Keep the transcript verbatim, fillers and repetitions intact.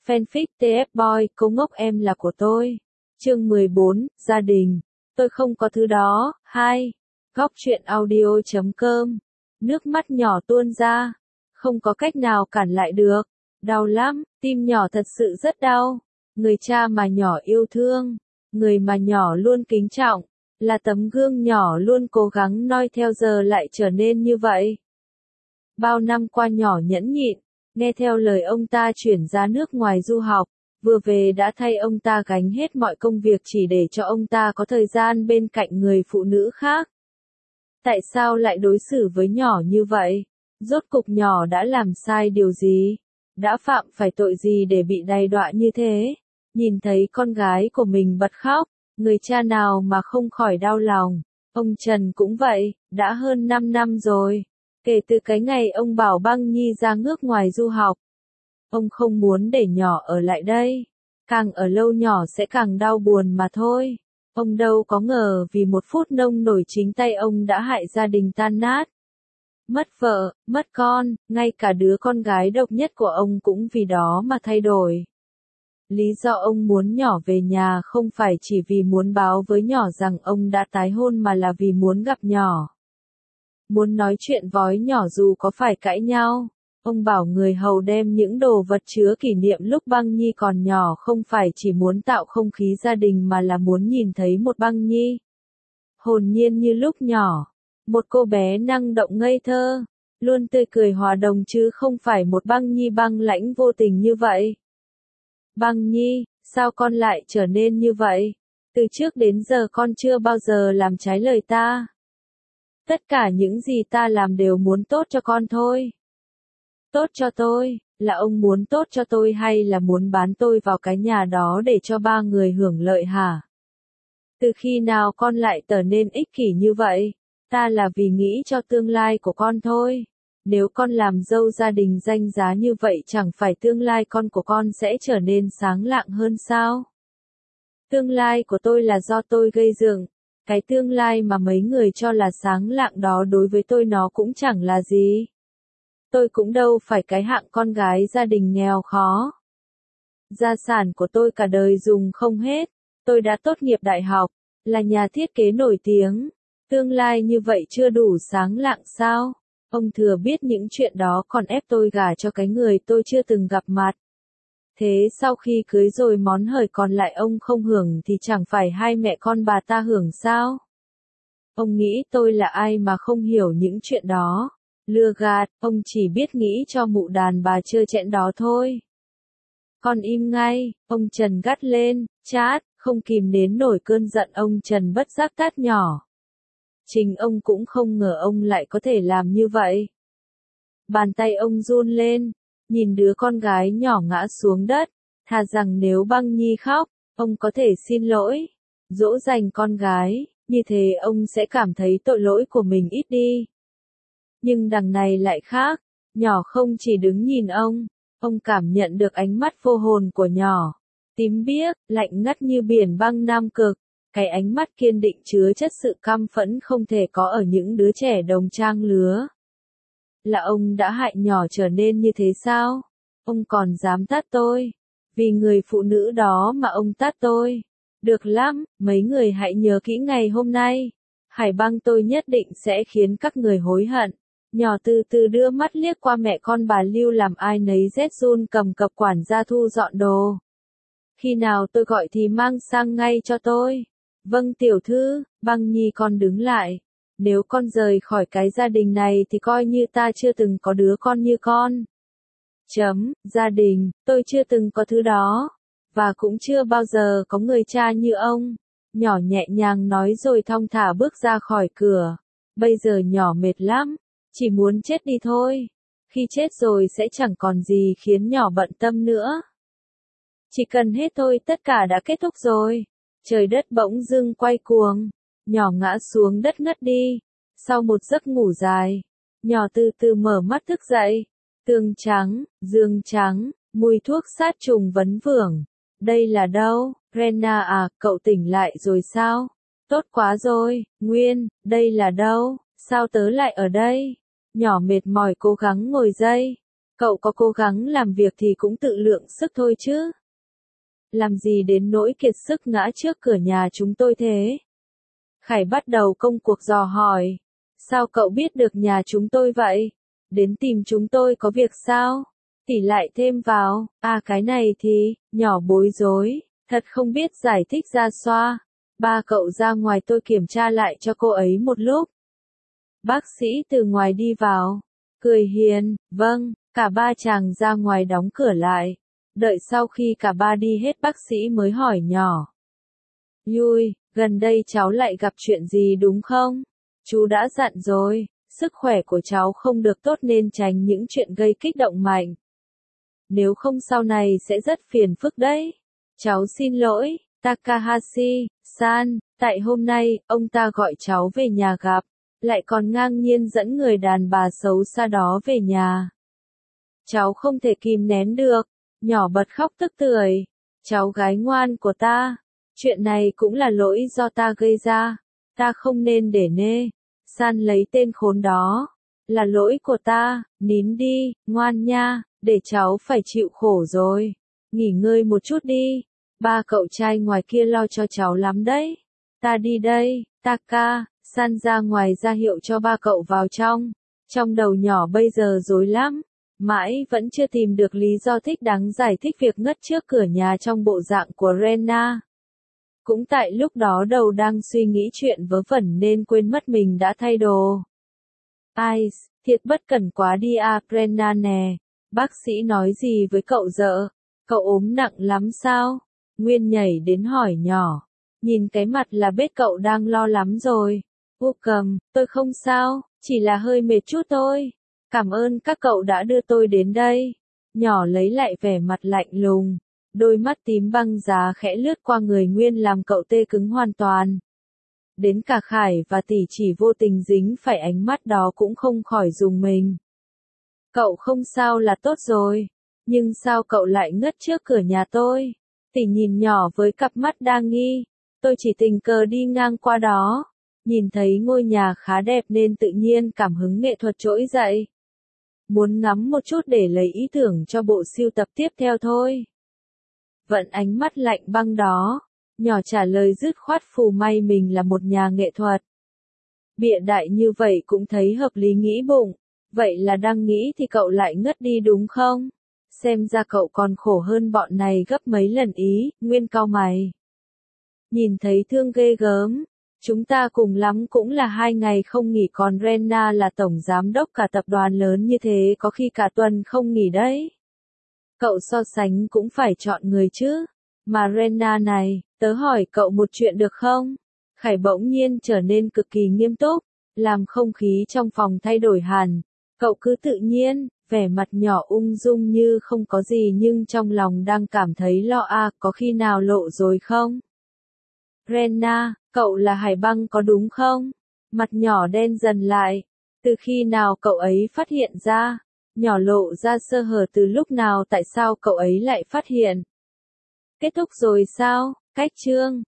Fanfic tê ép Boy, cô ngốc em là của tôi. Chương mười bốn, gia đình. Tôi không có thứ đó. Hai. Góc truyện audio chấm com. Nước mắt nhỏ tuôn ra. Không có cách nào cản lại được. Đau lắm, tim nhỏ thật sự rất đau. Người cha mà nhỏ yêu thương. Người mà nhỏ luôn kính trọng. Là tấm gương nhỏ luôn cố gắng noi theo giờ lại trở nên như vậy. Bao năm qua nhỏ nhẫn nhịn, nghe theo lời ông ta chuyển ra nước ngoài du học, vừa về đã thay ông ta gánh hết mọi công việc chỉ để cho ông ta có thời gian bên cạnh người phụ nữ khác. Tại sao lại đối xử với nhỏ như vậy? Rốt cục nhỏ đã làm sai điều gì? Đã phạm phải tội gì để bị đày đọa như thế? Nhìn thấy con gái của mình bật khóc, người cha nào mà không khỏi đau lòng. Ông Trần cũng vậy, đã hơn năm năm rồi. Kể từ cái ngày ông bảo Băng Nhi ra nước ngoài du học. Ông không muốn để nhỏ ở lại đây. Càng ở lâu nhỏ sẽ càng đau buồn mà thôi. Ông đâu có ngờ vì một phút nông nổi chính tay ông đã hại gia đình tan nát. Mất vợ, mất con, ngay cả đứa con gái độc nhất của ông cũng vì đó mà thay đổi. Lý do ông muốn nhỏ về nhà không phải chỉ vì muốn báo với nhỏ rằng ông đã tái hôn mà là vì muốn gặp nhỏ. Muốn nói chuyện với nhỏ dù có phải cãi nhau. Ông bảo người hầu đem những đồ vật chứa kỷ niệm lúc Băng Nhi còn nhỏ không phải chỉ muốn tạo không khí gia đình mà là muốn nhìn thấy một Băng Nhi hồn nhiên như lúc nhỏ. Một cô bé năng động ngây thơ, luôn tươi cười hòa đồng chứ không phải một Băng Nhi băng lãnh vô tình như vậy. Băng Nhi, sao con lại trở nên như vậy? Từ trước đến giờ con chưa bao giờ làm trái lời ta. Tất cả những gì ta làm đều muốn tốt cho con thôi. Tốt cho tôi, là ông muốn tốt cho tôi hay là muốn bán tôi vào cái nhà đó để cho ba người hưởng lợi hả? Từ khi nào con lại trở nên ích kỷ như vậy? Ta là vì nghĩ cho tương lai của con thôi. Nếu con làm dâu gia đình danh giá như vậy chẳng phải tương lai con của con sẽ trở nên sáng lạng hơn sao? Tương lai của tôi là do tôi gây dựng. Cái tương lai mà mấy người cho là sáng lạng đó đối với tôi nó cũng chẳng là gì. Tôi cũng đâu phải cái hạng con gái gia đình nghèo khó. Gia sản của tôi cả đời dùng không hết. Tôi đã tốt nghiệp đại học, là nhà thiết kế nổi tiếng. Tương lai như vậy chưa đủ sáng lạng sao? Ông thừa biết những chuyện đó còn ép tôi gả cho cái người tôi chưa từng gặp mặt. Thế sau khi cưới rồi món hời còn lại ông không hưởng thì chẳng phải hai mẹ con bà ta hưởng sao? Ông nghĩ tôi là ai mà không hiểu những chuyện đó. Lừa gạt, ông chỉ biết nghĩ cho mụ đàn bà trơ trẽn đó thôi. Con im ngay, ông Trần gắt lên, chát, không kìm nén nổi cơn giận ông Trần bất giác tát nhỏ. Chính ông cũng không ngờ ông lại có thể làm như vậy. Bàn tay ông run lên, nhìn đứa con gái nhỏ ngã xuống đất, thà rằng nếu Băng Nhi khóc, ông có thể xin lỗi, dỗ dành con gái, như thế ông sẽ cảm thấy tội lỗi của mình ít đi. Nhưng đằng này lại khác, nhỏ không chỉ đứng nhìn ông, ông cảm nhận được ánh mắt vô hồn của nhỏ, tím biếc, lạnh ngắt như biển băng Nam Cực, cái ánh mắt kiên định chứa chất sự căm phẫn không thể có ở những đứa trẻ đồng trang lứa. Là ông đã hại nhỏ trở nên như thế sao? Ông còn dám tát tôi? Vì người phụ nữ đó mà ông tát tôi? Được lắm, mấy người hãy nhớ kỹ ngày hôm nay. Hải Băng tôi nhất định sẽ khiến các người hối hận. Nhỏ từ từ đưa mắt liếc qua mẹ con bà Lưu làm ai nấy rét run cầm cặp quản gia thu dọn đồ. Khi nào tôi gọi thì mang sang ngay cho tôi. Vâng tiểu thư, Băng Nhi con đứng lại. Nếu con rời khỏi cái gia đình này thì coi như ta chưa từng có đứa con như con. Chấm, gia đình, tôi chưa từng có thứ đó. Và cũng chưa bao giờ có người cha như ông. Nhỏ nhẹ nhàng nói rồi thong thả bước ra khỏi cửa. Bây giờ nhỏ mệt lắm. Chỉ muốn chết đi thôi. Khi chết rồi sẽ chẳng còn gì khiến nhỏ bận tâm nữa. Chỉ cần hết thôi tất cả đã kết thúc rồi. Trời đất bỗng dưng quay cuồng. Nhỏ ngã xuống đất ngất đi. Sau một giấc ngủ dài, nhỏ từ từ mở mắt thức dậy. Tường trắng, giường trắng, mùi thuốc sát trùng vấn vương. Đây là đâu? Rena à, cậu tỉnh lại rồi sao? Tốt quá rồi, Nguyên, đây là đâu? Sao tớ lại ở đây? Nhỏ mệt mỏi cố gắng ngồi dậy. Cậu có cố gắng làm việc thì cũng tự lượng sức thôi chứ. Làm gì đến nỗi kiệt sức ngã trước cửa nhà chúng tôi thế? Khải bắt đầu công cuộc dò hỏi. Sao cậu biết được nhà chúng tôi vậy? Đến tìm chúng tôi có việc sao? Tỷ lại thêm vào, à cái này thì, nhỏ bối rối, thật không biết giải thích ra xoa. Ba cậu ra ngoài tôi kiểm tra lại cho cô ấy một lúc. Bác sĩ từ ngoài đi vào, cười hiền, vâng, cả ba chàng ra ngoài đóng cửa lại. Đợi sau khi cả ba đi hết bác sĩ mới hỏi nhỏ. Yui, gần đây cháu lại gặp chuyện gì đúng không? Chú đã dặn rồi, sức khỏe của cháu không được tốt nên tránh những chuyện gây kích động mạnh. Nếu không sau này sẽ rất phiền phức đấy. Cháu xin lỗi, Takahashi-san, tại hôm nay, ông ta gọi cháu về nhà gặp, lại còn ngang nhiên dẫn người đàn bà xấu xa đó về nhà. Cháu không thể kìm nén được, nhỏ bật khóc tức tưởi. Cháu gái ngoan của ta, chuyện này cũng là lỗi do ta gây ra, ta không nên để nê, san lấy tên khốn đó, là lỗi của ta, nín đi, ngoan nha, để cháu phải chịu khổ rồi, nghỉ ngơi một chút đi, ba cậu trai ngoài kia lo cho cháu lắm đấy, ta đi đây, Taka, san ra ngoài ra hiệu cho ba cậu vào trong, trong đầu nhỏ bây giờ rối lắm. Mãi vẫn chưa tìm được lý do thích đáng giải thích việc ngất trước cửa nhà trong bộ dạng của Rena. Cũng tại lúc đó đầu đang suy nghĩ chuyện vớ vẩn nên quên mất mình đã thay đồ. Ai, thiệt bất cẩn quá đi à Rena nè. Bác sĩ nói gì với cậu dợ? Cậu ốm nặng lắm sao? Nguyên nhảy đến hỏi nhỏ. Nhìn cái mặt là biết cậu đang lo lắm rồi. Vô cầm, tôi không sao, chỉ là hơi mệt chút thôi. Cảm ơn các cậu đã đưa tôi đến đây. Nhỏ lấy lại vẻ mặt lạnh lùng. Đôi mắt tím băng giá khẽ lướt qua người Nguyên làm cậu tê cứng hoàn toàn. Đến cả Khải và Tỷ chỉ vô tình dính phải ánh mắt đó cũng không khỏi rùng mình. Cậu không sao là tốt rồi. Nhưng sao cậu lại ngất trước cửa nhà tôi? Tỷ nhìn nhỏ với cặp mắt đa nghi. Tôi chỉ tình cờ đi ngang qua đó. Nhìn thấy ngôi nhà khá đẹp nên tự nhiên cảm hứng nghệ thuật trỗi dậy. Muốn ngắm một chút để lấy ý tưởng cho bộ sưu tập tiếp theo thôi. Vận ánh mắt lạnh băng đó, nhỏ trả lời dứt khoát phù may mình là một nhà nghệ thuật. Bịa đại như vậy cũng thấy hợp lý nghĩ bụng, vậy là đang nghĩ thì cậu lại ngất đi đúng không? Xem ra cậu còn khổ hơn bọn này gấp mấy lần ý, Nguyên cau mày. Nhìn thấy thương ghê gớm. Chúng ta cùng lắm cũng là hai ngày không nghỉ còn Rena là tổng giám đốc cả tập đoàn lớn như thế có khi cả tuần không nghỉ đấy. Cậu so sánh cũng phải chọn người chứ. Mà Rena này, tớ hỏi cậu một chuyện được không? Khải bỗng nhiên trở nên cực kỳ nghiêm túc, làm không khí trong phòng thay đổi hẳn. Cậu cứ tự nhiên, vẻ mặt nhỏ ung dung như không có gì nhưng trong lòng đang cảm thấy lo à, có khi nào lộ rồi không? Rena, cậu là Hải Băng có đúng không? Mặt nhỏ đen dần lại. Từ khi nào cậu ấy phát hiện ra? Nhỏ lộ ra sơ hở từ lúc nào tại sao cậu ấy lại phát hiện? Kết thúc rồi sao? Cách chương